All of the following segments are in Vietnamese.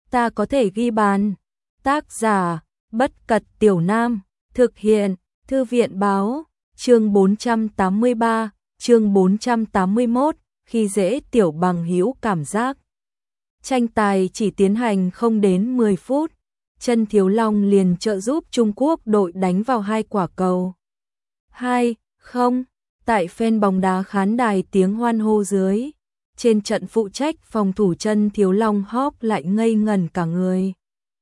ta có thể ghi bàn. Tác giả, Bất Cật Tiểu Nam, thực hiện, Thư viện báo, chương 483, chương 481, khi dễ tiểu bằng hữu cảm giác. Tranh tài chỉ tiến hành không đến 10 phút, Chân Thiếu Long liền trợ giúp Trung Quốc đội đánh vào 2 quả cầu. 2-0, tại fan bóng đá khán đài tiếng hoan hô dưới. Trên trận phụ trách phòng thủ Chân Thiếu Long Hawk lại ngây ngẩn cả người.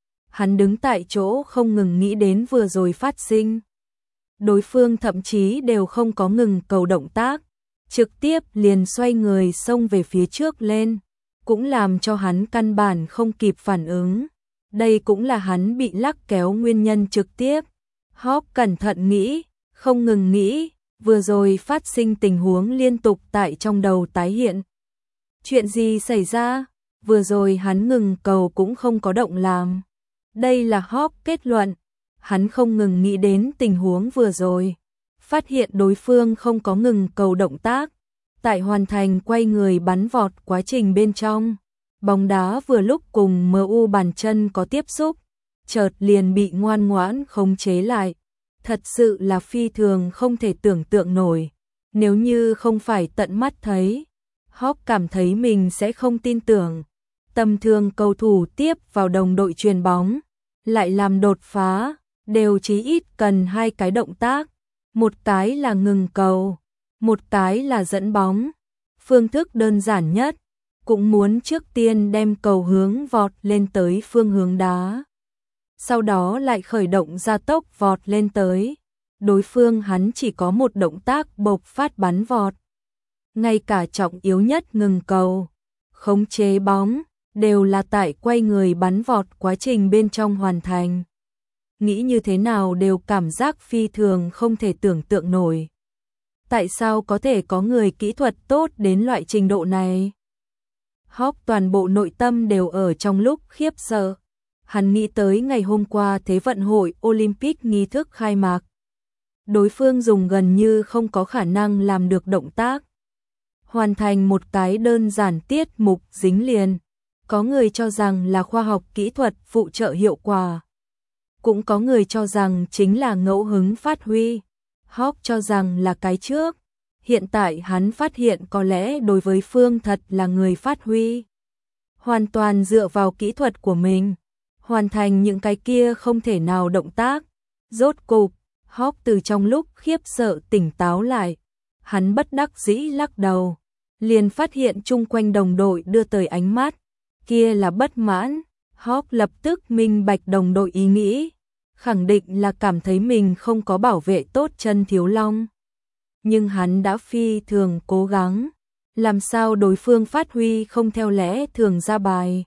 Hắn đứng tại chỗ không ngừng nghĩ đến vừa rồi phát sinh. Đối phương thậm chí đều không có ngừng cầu động tác, trực tiếp liền xoay người xông về phía trước lên, cũng làm cho hắn căn bản không kịp phản ứng. Đây cũng là hắn bị lắc kéo nguyên nhân trực tiếp. Hawk cẩn thận nghĩ, không ngừng nghĩ, vừa rồi phát sinh tình huống liên tục tại trong đầu tái hiện. Chuyện gì xảy ra? Vừa rồi hắn ngừng cầu cũng không có động làm. Đây là Hawk kết luận. Hắn không ngừng nghĩ đến tình huống vừa rồi, phát hiện đối phương không có ngừng cầu động tác, tại hoàn thành quay người bắn vọt quá trình bên trong. Bóng đá vừa lúc cùng MU bàn chân có tiếp xúc, chợt liền bị ngoan ngoãn khống chế lại. Thật sự là phi thường không thể tưởng tượng nổi. Nếu như không phải tận mắt thấy, Hawk cảm thấy mình sẽ không tin tưởng. Tầm thường cầu thủ tiếp vào đồng đội chuyền bóng, lại làm đột phá, đều chí ít cần 2 cái động tác. Một cái là ngừng cầu, một cái là dẫn bóng. Phương thức đơn giản nhất, cũng muốn trước tiên đem cầu hướng vọt lên tới phương hướng đá. Sau đó lại khởi động gia tốc vọt lên tới. Đối phương hắn chỉ có một động tác bộc phát bắn vọt. Ngay cả trọng yếu nhất ngừng cầu, khống chế bóng, đều là tại quay người bắn vọt quá trình bên trong hoàn thành. Nghĩ như thế nào đều cảm giác phi thường không thể tưởng tượng nổi. Tại sao có thể có người kỹ thuật tốt đến loại trình độ này? Hawk toàn bộ nội tâm đều ở trong lúc khiếp sợ. Hắn nghĩ tới ngày hôm qua Thế vận hội Olympic nghi thức khai mạc. Đối phương dùng gần như không có khả năng làm được động tác. Hoàn thành một cái đơn giản tiết mục dính liền. Có người cho rằng là khoa học kỹ thuật phụ trợ hiệu quả. Cũng có người cho rằng chính là ngẫu hứng phát huy. Hawk cho rằng là cái trước. Hiện tại hắn phát hiện có lẽ đối với phương thật là người phát huy. Hoàn toàn dựa vào kỹ thuật của mình. Hoàn thành những cái kia không thể nào động tác. Rốt cục, Hawk từ trong lúc khiếp sợ tỉnh táo lại. Hắn bất đắc dĩ lắc đầu. Liền phát hiện chung quanh đồng đội đưa tới ánh mắt. Kia là bất mãn. Hawk lập tức minh bạch đồng đội ý nghĩ. Khẳng định là cảm thấy mình không có bảo vệ tốt Chân Thiếu Long. Nhưng hắn đã phi thường cố gắng. Làm sao đối phương phát huy không theo lẽ thường ra bài?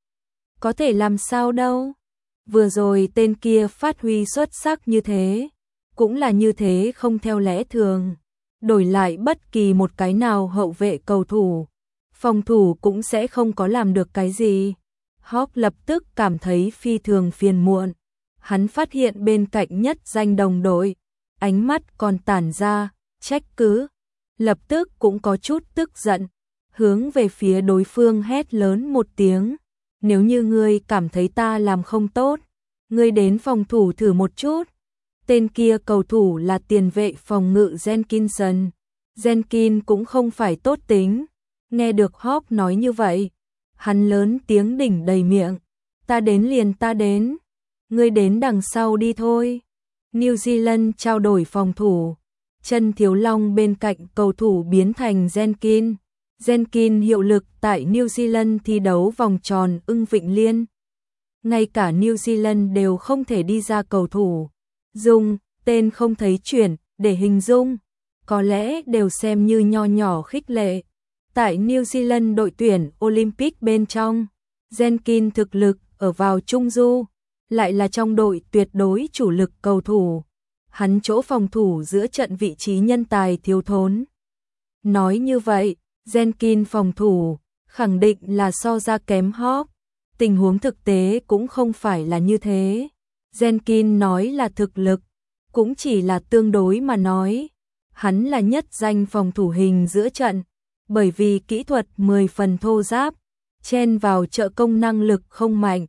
Có thể làm sao đâu? Vừa rồi tên kia phát huy xuất sắc như thế. Cũng là như thế không theo lẽ thường. Đổi lại bất kỳ một cái nào hậu vệ cầu thủ, phòng thủ cũng sẽ không có làm được cái gì. Hawk lập tức cảm thấy phi thường phiền muộn. Hắn phát hiện bên cạnh nhất danh đồng đội, ánh mắt còn tản ra, trách cứ. Lập tức cũng có chút tức giận, hướng về phía đối phương hét lớn một tiếng. Nếu như ngươi cảm thấy ta làm không tốt, ngươi đến phòng thủ thử một chút. Tên kia cầu thủ là tiền vệ phòng ngự Jenkinson. Jenkin cũng không phải tốt tính. Nghe được Hawk nói như vậy, hắn lớn tiếng đỉnh đầy miệng. Ta đến liền ta đến. Ngươi đến đằng sau đi thôi. New Zealand trao đổi phòng thủ. Chân Thiếu Long bên cạnh cầu thủ biến thành Jenkin. Jenkin hiệu lực tại New Zealand thi đấu vòng tròn Ưng Vịnh Liên. Ngay cả New Zealand đều không thể đi ra cầu thủ. Dùng tên không thấy chuyển để hình dung. Có lẽ đều xem như nho nhỏ khích lệ. Tại New Zealand đội tuyển Olympic bên trong, Jenkin thực lực ở vào trung du, lại là trong đội tuyệt đối chủ lực cầu thủ. Hắn chỗ phòng thủ giữa trận vị trí nhân tài thiếu thốn. Nói như vậy, Jenkin phòng thủ, khẳng định là so ra kém Hawk. Tình huống thực tế cũng không phải là như thế. Jenkin nói là thực lực, cũng chỉ là tương đối mà nói. Hắn là nhất danh phòng thủ hình giữa trận, bởi vì kỹ thuật 10 phần thô ráp, chen vào trợ công năng lực không mạnh,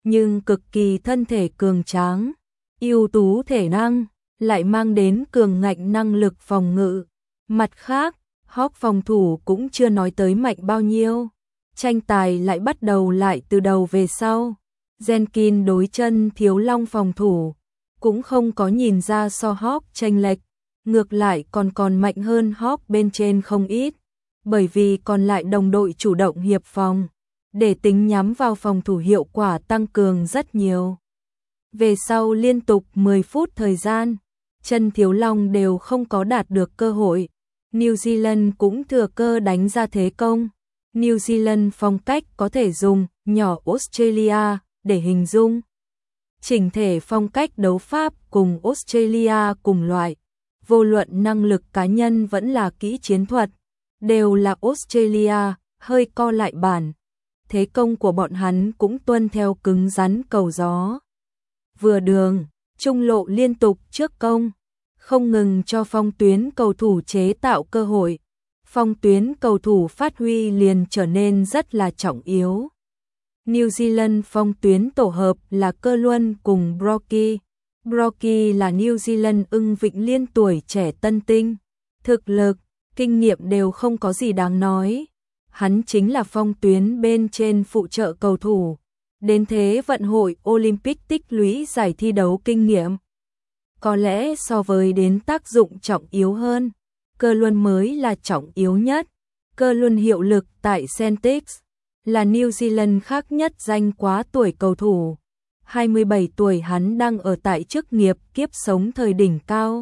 nhưng cực kỳ thân thể cường tráng, ưu tú thể năng, lại mang đến cường ngạnh năng lực phòng ngự. Mặt khác, Hawk phòng thủ cũng chưa nói tới mạnh bao nhiêu. Tranh tài lại bắt đầu lại từ đầu về sau. Jenkins đối chân Thiếu Long phòng thủ, cũng không có nhìn ra so Hawk chênh lệch, ngược lại còn mạnh hơn Hawk bên trên không ít, bởi vì còn lại đồng đội chủ động hiệp phòng, để tính nhắm vào phòng thủ hiệu quả tăng cường rất nhiều. Về sau liên tục 10 phút thời gian, chân Thiếu Long đều không có đạt được cơ hội. New Zealand cũng thừa cơ đánh ra thế công. New Zealand phong cách có thể dùng nhỏ Australia để hình dung. Chỉnh thể phong cách đấu pháp cùng Australia cùng loại, vô luận năng lực cá nhân vẫn là kỹ chiến thuật, đều là Australia hơi co lại bản. Thế công của bọn hắn cũng tuân theo cứng rắn cầu gió. Vừa đường, trung lộ liên tục trước công, không ngừng cho phong tuyến cầu thủ chế tạo cơ hội. Phong tuyến cầu thủ phát huy liền trở nên rất là trọng yếu. New Zealand phong tuyến tổ hợp là Cơ Luân cùng Brockie. Brockie là New Zealand ưng vịnh liên tuổi trẻ tân tinh. Thực lực, kinh nghiệm đều không có gì đáng nói. Hắn chính là phong tuyến bên trên phụ trợ cầu thủ. Đến thế vận hội Olympic tích lũy giải thi đấu kinh nghiệm. Có lẽ so với đến tác dụng trọng yếu hơn, Cơ Luân mới là trọng yếu nhất. Cơ Luân hiệu lực tại Celtics, là New Zealand khác nhất danh quá tuổi cầu thủ. 27 tuổi hắn đang ở tại chức nghiệp kiếp sống thời đỉnh cao.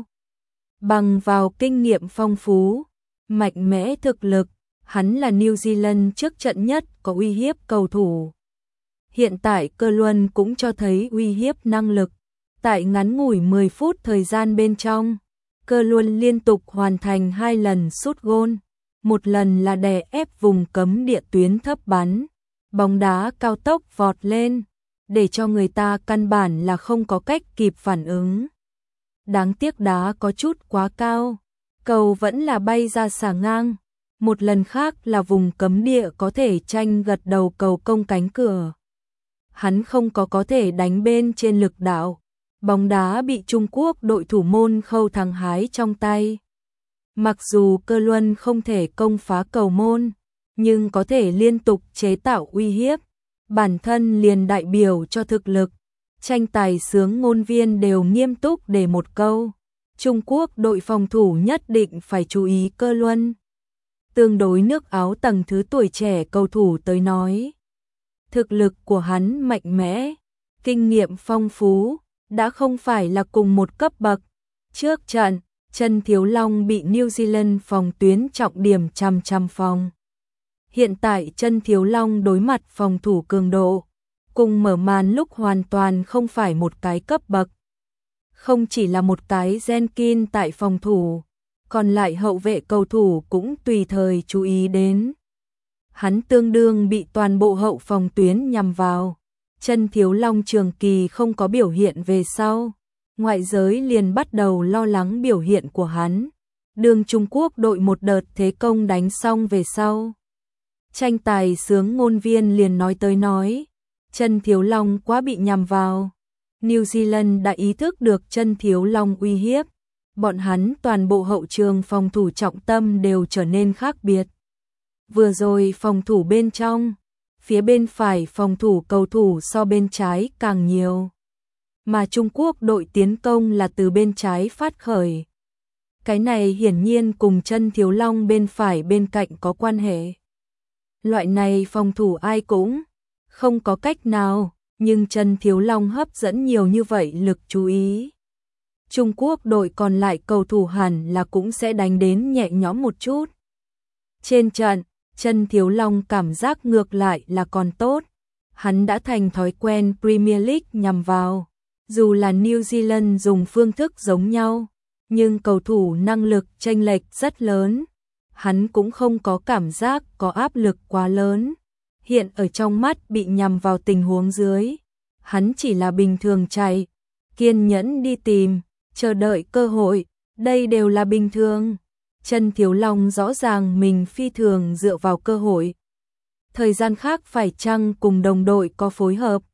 Bằng vào kinh nghiệm phong phú, mạnh mẽ thực lực, hắn là New Zealand trước trận nhất có uy hiếp cầu thủ. Hiện tại Cơ Luân cũng cho thấy uy hiếp năng lực. Tại ngắn ngủi 10 phút thời gian bên trong, Cơ Luân liên tục hoàn thành 2 lần sút gôn, một lần là đè ép vùng cấm địa tuyến thấp bắn, bóng đá cao tốc vọt lên, để cho người ta căn bản là không có cách kịp phản ứng. Đáng tiếc đá có chút quá cao, cầu vẫn là bay ra xà ngang, một lần khác là vùng cấm địa có thể tranh gật đầu cầu công cánh cửa. Hắn không có thể đánh bên trên lực đạo. Bóng đá bị Trung Quốc đội thủ môn Khâu Thắng hái trong tay. Mặc dù Cơ Luân không thể công phá cầu môn, nhưng có thể liên tục chế tạo uy hiếp, bản thân liền đại biểu cho thực lực. Tranh tài sướng ngôn viên đều nghiêm túc để một câu, Trung Quốc đội phòng thủ nhất định phải chú ý Cơ Luân. Tương đối nước Áo tầng thứ tuổi trẻ cầu thủ tới nói, thực lực của hắn mạnh mẽ, kinh nghiệm phong phú, đã không phải là cùng một cấp bậc. Trước trận, chân Thiếu Long bị New Zealand phòng tuyến trọng điểm chằm phòng. Hiện tại chân Thiếu Long đối mặt phòng thủ cường độ, cùng mở màn lúc hoàn toàn không phải một cái cấp bậc. Không chỉ là một cái Jenkins tại phòng thủ, còn lại hậu vệ cầu thủ cũng tùy thời chú ý đến. Hắn tương đương bị toàn bộ hậu phòng tuyến nhằm vào. Chân Thiếu Long trường kỳ không có biểu hiện về sau, ngoại giới liền bắt đầu lo lắng biểu hiện của hắn. Đường Trung Quốc đội một đợt thế công đánh xong về sau, tranh tài sướng ngôn viên liền nói, chân Thiếu Long quá bị nhằm vào. New Zealand đã ý thức được chân Thiếu Long uy hiếp, bọn hắn toàn bộ hậu trường phòng thủ trọng tâm đều trở nên khác biệt. Vừa rồi phòng thủ bên trong, phía bên phải phòng thủ cầu thủ so bên trái càng nhiều. Mà Trung Quốc đội tiến công là từ bên trái phát khởi. Cái này hiển nhiên cùng chân Thiếu Long bên phải bên cạnh có quan hệ. Loại này phòng thủ ai cũng không có cách nào, nhưng chân Thiếu Long hấp dẫn nhiều như vậy lực chú ý. Trung Quốc đội còn lại cầu thủ hẳn là cũng sẽ đánh đến nhẹ nhõm một chút. Trên trận, chân Thiếu Long cảm giác ngược lại là còn tốt. Hắn đã thành thói quen Premier League nhằm vào. Dù là New Zealand dùng phương thức giống nhau, nhưng cầu thủ năng lực chênh lệch rất lớn. Hắn cũng không có cảm giác có áp lực quá lớn. Hiện ở trong mắt bị nhằm vào tình huống dưới, hắn chỉ là bình thường chạy, kiên nhẫn đi tìm, chờ đợi cơ hội, đây đều là bình thường. Chân Thiếu Long rõ ràng mình phi thường dựa vào cơ hội. Thời gian khác phải chăng cùng đồng đội có phối hợp,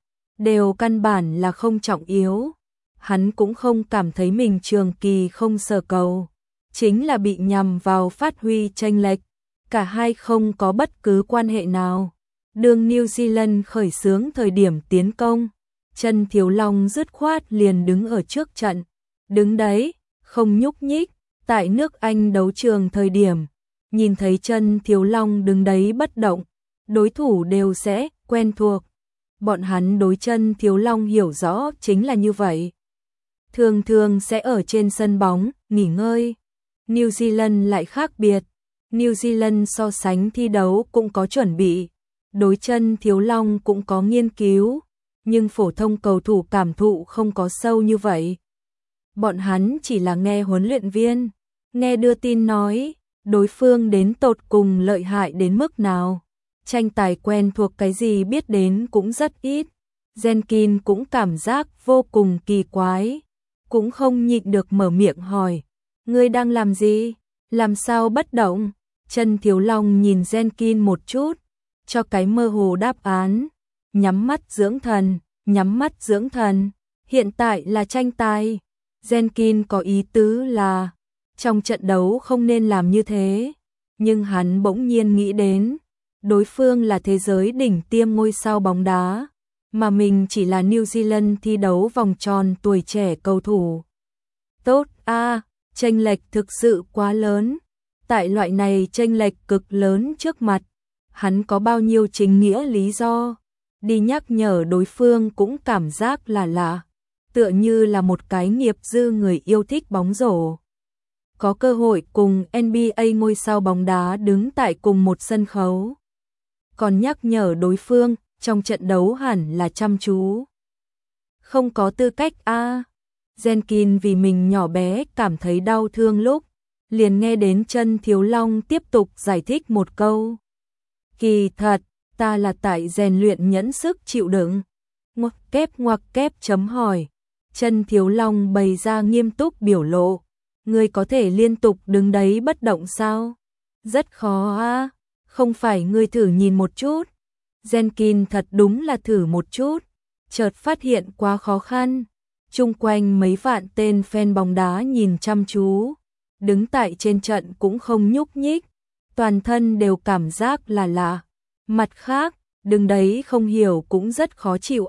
đều căn bản là không trọng yếu. Hắn cũng không cảm thấy mình trường kỳ không sở cầu, chính là bị nhằm vào phát huy chênh lệch, cả hai không có bất cứ quan hệ nào. Đường New Zealand khởi xướng thời điểm tiến công, Trần Thiếu Long dứt khoát liền đứng ở trước trận, đứng đấy, không nhúc nhích. Tại nước Anh đấu trường thời điểm, nhìn thấy Trần Thiếu Long đứng đấy bất động, đối thủ đều sẽ quen thuộc. Bọn hắn đối Trần Thiếu Long hiểu rõ chính là như vậy. Thường thường sẽ ở trên sân bóng, nghỉ ngơi. New Zealand lại khác biệt. New Zealand so sánh thi đấu cũng có chuẩn bị, đối Trần Thiếu Long cũng có nghiên cứu, nhưng phổ thông cầu thủ cảm thụ không có sâu như vậy. Bọn hắn chỉ là nghe huấn luyện viên, nghe đưa tin nói, đối phương đến tột cùng lợi hại đến mức nào. Tranh tài quen thuộc cái gì biết đến cũng rất ít. Jenkins cũng cảm giác vô cùng kỳ quái, cũng không nhịn được mở miệng hỏi, ngươi đang làm gì? Làm sao bất động? Trần Thiếu Long nhìn Jenkins một chút, cho cái mơ hồ đáp án, nhắm mắt dưỡng thần, nhắm mắt dưỡng thần, hiện tại là tranh tài. Jenkins có ý tứ là, trong trận đấu không nên làm như thế, nhưng hắn bỗng nhiên nghĩ đến, đối phương là thế giới đỉnh tiêm ngôi sao bóng đá, mà mình chỉ là New Zealand thi đấu vòng tròn tuổi trẻ cầu thủ. Tốt chênh lệch thực sự quá lớn. Tại loại này chênh lệch cực lớn trước mặt, hắn có bao nhiêu chính nghĩa lý do đi nhắc nhở đối phương cũng cảm giác là lạ, tựa như là một cái nghiệp dư người yêu thích bóng rổ. Có cơ hội cùng NBA ngôi sao bóng đá đứng tại cùng một sân khấu. Còn nhắc nhở đối phương, trong trận đấu hẳn là chăm chú. Không có tư cách Jenkins vì mình nhỏ bé cảm thấy đau thương lúc, liền nghe đến Trần Thiếu Long tiếp tục giải thích một câu. Kỳ thật, ta là tại rèn luyện nhẫn sức chịu đựng. Ngoặc kép chấm hỏi. Trần Thiếu Long bày ra nghiêm túc biểu lộ. Ngươi có thể liên tục đứng đấy bất động sao? Rất khó không phải ngươi thử nhìn một chút. Jenkins thật đúng là thử một chút, chợt phát hiện quá khó khăn. Chung quanh mấy vạn tên fan bóng đá nhìn chăm chú, đứng tại trên trận cũng không nhúc nhích, toàn thân đều cảm giác là lạ. Mặt khác, đứng đấy không hiểu cũng rất khó chịu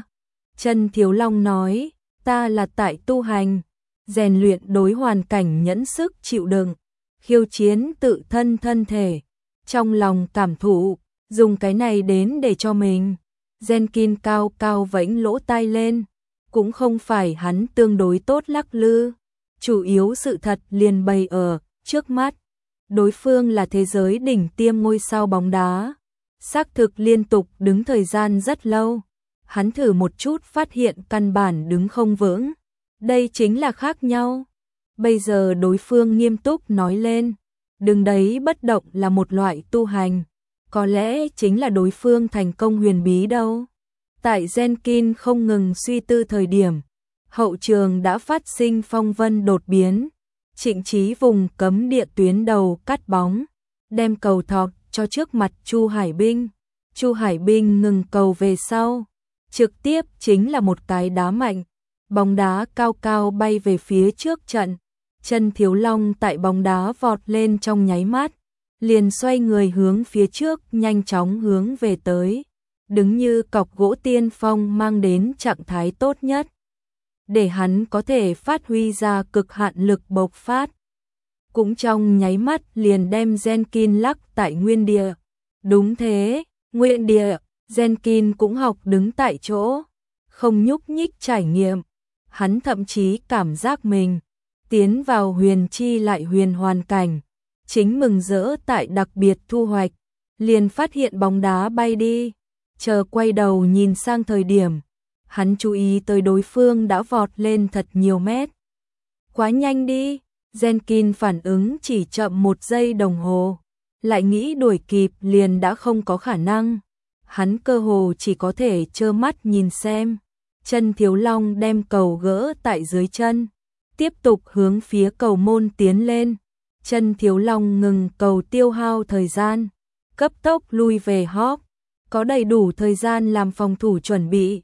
Trần Thiếu Long nói, ta là tại tu hành, rèn luyện đối hoàn cảnh nhẫn sức chịu đựng, khiêu chiến tự thân thân thể, trong lòng cảm thụ, dùng cái này đến để cho mình. Jenkins cao cao vẫy lỗ tai lên, cũng không phải hắn tương đối tốt lắc lư, chủ yếu sự thật liền bày ở trước mắt. Đối phương là thế giới đỉnh tiêm ngôi sao bóng đá, xác thực liên tục đứng thời gian rất lâu. Hắn thử một chút phát hiện căn bản đứng không vững. Đây chính là khác nhau. Bây giờ đối phương nghiêm túc nói lên, đứng đấy bất động là một loại tu hành, có lẽ chính là đối phương thành công huyền bí đâu. Tại Jenkins không ngừng suy tư thời điểm, hậu trường đã phát sinh phong vân đột biến. Trịnh Chí vùng cấm địa tuyến đầu cắt bóng, đem cầu thọt cho trước mặt Chu Hải Binh. Chu Hải Binh ngừng cầu về sau, trực tiếp chính là một cái đá mạnh, bóng đá cao cao bay về phía trước trận. Trần Thiếu Long tại bóng đá vọt lên trong nháy mắt, liền xoay người hướng phía trước nhanh chóng hướng về tới, đứng như cọc gỗ tiên phong mang đến trạng thái tốt nhất, để hắn có thể phát huy ra cực hạn lực bộc phát. Cũng trong nháy mắt liền đem Jenkins lắc tại nguyên địa. Đúng thế, nguyên địa, Jenkins cũng học đứng tại chỗ, không nhúc nhích trải nghiệm. Hắn thậm chí cảm giác mình tiến vào huyền chi lại huyền hoàn cảnh, chính mừng rỡ tại đặc biệt thu hoạch, liền phát hiện bóng đá bay đi, chờ quay đầu nhìn sang thời điểm, hắn chú ý tới đối phương đã vọt lên thật nhiều mét. Quá nhanh đi, Jenkins phản ứng chỉ chậm 1 giây đồng hồ, lại nghĩ đuổi kịp liền đã không có khả năng. Hắn cơ hồ chỉ có thể trơ mắt nhìn xem. Trần Thiếu Long đem cầu gỡ tại dưới chân, tiếp tục hướng phía cầu môn tiến lên. Trần Thiếu Long ngừng cầu tiêu hao thời gian, cấp tốc lui về hóp, có đầy đủ thời gian làm phòng thủ chuẩn bị.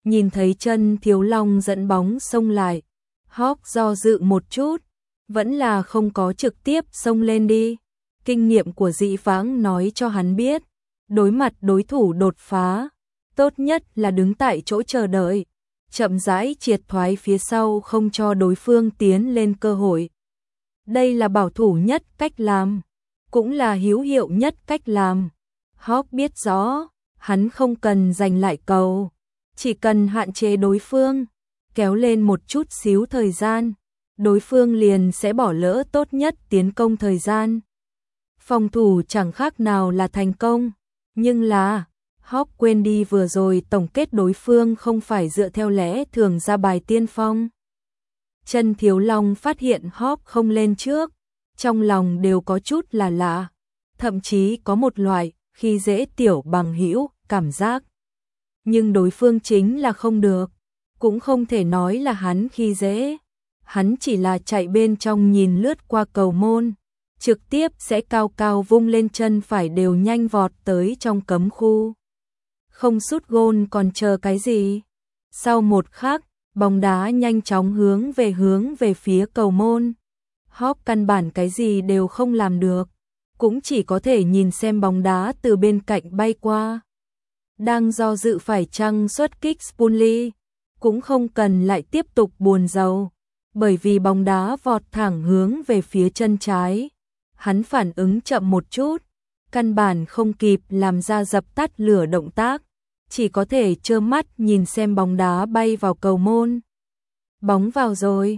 Nhìn thấy chân Thiếu Long dẫn bóng xông lại, Hawk do dự một chút, vẫn là không có trực tiếp xông lên đi. Kinh nghiệm của Dĩ Vãng nói cho hắn biết, đối mặt đối thủ đột phá, tốt nhất là đứng tại chỗ chờ đợi, chậm rãi triệt thoái phía sau không cho đối phương tiến lên cơ hội. Đây là bảo thủ nhất cách làm, cũng là hữu hiệu nhất cách làm. Hawk biết rõ, hắn không cần giành lại cầu, chỉ cần hạn chế đối phương, kéo lên một chút xíu thời gian, đối phương liền sẽ bỏ lỡ tốt nhất tiến công thời gian. Phòng thủ chẳng khác nào là thành công, nhưng là Hawk quên đi vừa rồi tổng kết đối phương không phải dựa theo lẽ thường ra bài tiên phong. Chân Thiếu Long phát hiện Hawk không lên trước, trong lòng đều có chút là lạ, thậm chí có một loại khi dễ tiểu bằng hữu cảm giác. Nhưng đối phương chính là không được, cũng không thể nói là hắn khi dễ, hắn chỉ là chạy bên trong nhìn lướt qua cầu môn, trực tiếp sẽ cao cao vung lên chân phải đều nhanh vọt tới trong cấm khu. Không sút gôn còn chờ cái gì? Sau một khắc, bóng đá nhanh chóng hướng về phía cầu môn. Hawk căn bản cái gì đều không làm được, cũng chỉ có thể nhìn xem bóng đá từ bên cạnh bay qua. Đang do dự phải chăng xuất kích Spunley, cũng không cần lại tiếp tục buồn rầu, bởi vì bóng đá vọt thẳng hướng về phía chân trái. Hắn phản ứng chậm một chút, căn bản không kịp làm ra dập tắt lửa động tác, chỉ có thể trơ mắt nhìn xem bóng đá bay vào cầu môn. Bóng vào rồi,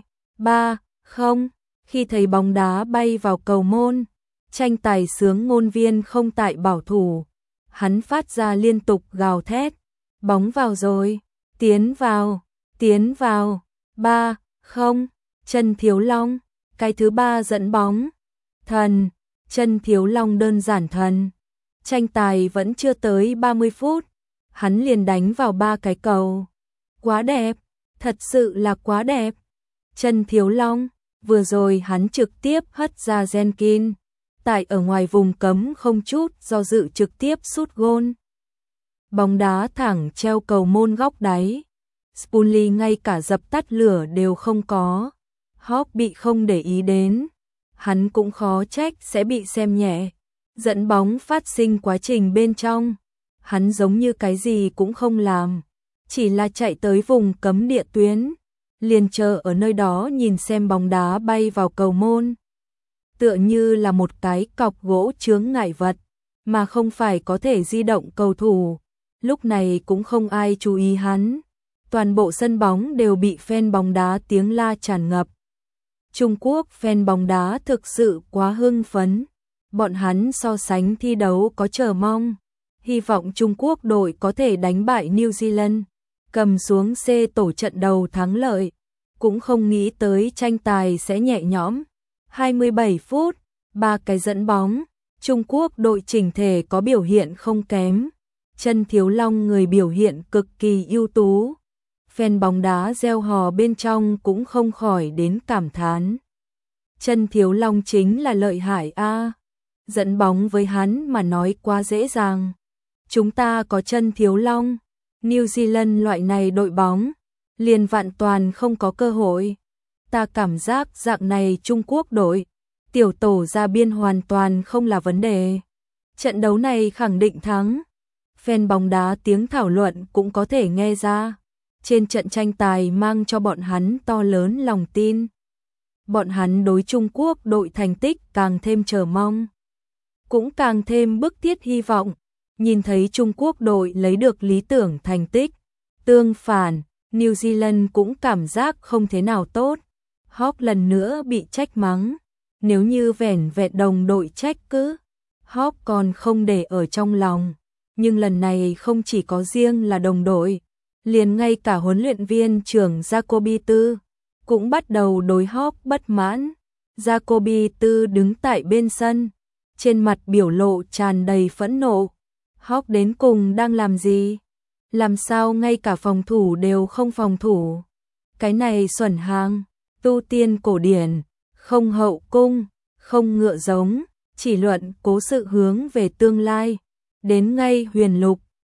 3-0, khi thấy bóng đá bay vào cầu môn, tranh tài sướng ngôn viên không tại bảo thủ, hắn phát ra liên tục gào thét, bóng vào rồi, tiến vào, 3-0, Chân Thiếu Long, cái thứ ba dẫn bóng. Thần, Chân Thiếu Long đơn giản thần. Tranh tài vẫn chưa tới 30 phút, hắn liền đánh vào 3 cái cầu. Quá đẹp, thật sự là quá đẹp. Chân Thiếu Long, vừa rồi hắn trực tiếp hất ra Jenkins, tại ở ngoài vùng cấm không chút do dự trực tiếp sút gôn. Bóng đá thẳng treo cầu môn góc đáy. Spunley ngay cả dập tắt lửa đều không có. Hawk bị không để ý đến, hắn cũng khó trách sẽ bị xem nhẹ. Dẫn bóng phát sinh quá trình bên trong, hắn giống như cái gì cũng không làm, chỉ là chạy tới vùng cấm địa tuyến, liền chờ ở nơi đó nhìn xem bóng đá bay vào cầu môn. Tựa như là một cái cọc gỗ chướng ngại vật, mà không phải có thể di động cầu thủ. Lúc này cũng không ai chú ý hắn, toàn bộ sân bóng đều bị fan bóng đá tiếng la tràn ngập. Trung Quốc fan bóng đá thực sự quá hưng phấn, bọn hắn so sánh thi đấu có chờ mong, hy vọng Trung Quốc đội có thể đánh bại New Zealand, cầm xuống C tổ trận đầu thắng lợi, cũng không nghĩ tới tranh tài sẽ nhẹ nhõm. 27 phút, 3 cái dẫn bóng, Trung Quốc đội chỉnh thể có biểu hiện không kém, Chân Thiếu Long người biểu hiện cực kỳ ưu tú. Fan bóng đá reo hò bên trong cũng không khỏi đến cảm thán. Chân Thiếu Long chính là lợi hại a. Dẫn bóng với hắn mà nói quá dễ dàng. Chúng ta có Chân Thiếu Long, New Zealand loại này đội bóng, liền vạn toàn không có cơ hội. Ta cảm giác dạng này Trung Quốc đội, tiểu tổ ra biên hoàn toàn không là vấn đề. Trận đấu này khẳng định thắng. Fan bóng đá tiếng thảo luận cũng có thể nghe ra. Trên trận tranh tài mang cho bọn hắn to lớn lòng tin. Bọn hắn đối Trung Quốc đội thành tích càng thêm chờ mong, cũng càng thêm bức thiết hy vọng, nhìn thấy Trung Quốc đội lấy được lý tưởng thành tích. Tương phản, New Zealand cũng cảm giác không thế nào tốt. Hawk lần nữa bị trách mắng, nếu như vẻn vẹn đồng đội trách cứ, Hawk còn không để ở trong lòng, nhưng lần này không chỉ có riêng là đồng đội, liền ngay cả huấn luyện viên trưởng Jacoby Tư cũng bắt đầu đối Hawk bất mãn. Jacoby Tư đứng tại bên sân, trên mặt biểu lộ tràn đầy phẫn nộ. Hawk đến cùng đang làm gì? Làm sao ngay cả phòng thủ đều không phòng thủ? Cái này xuẩn hàng, tu tiên cổ điển, không hậu cung, không ngựa giống, chỉ luận cố sự hướng về tương lai, đến ngay huyền lục,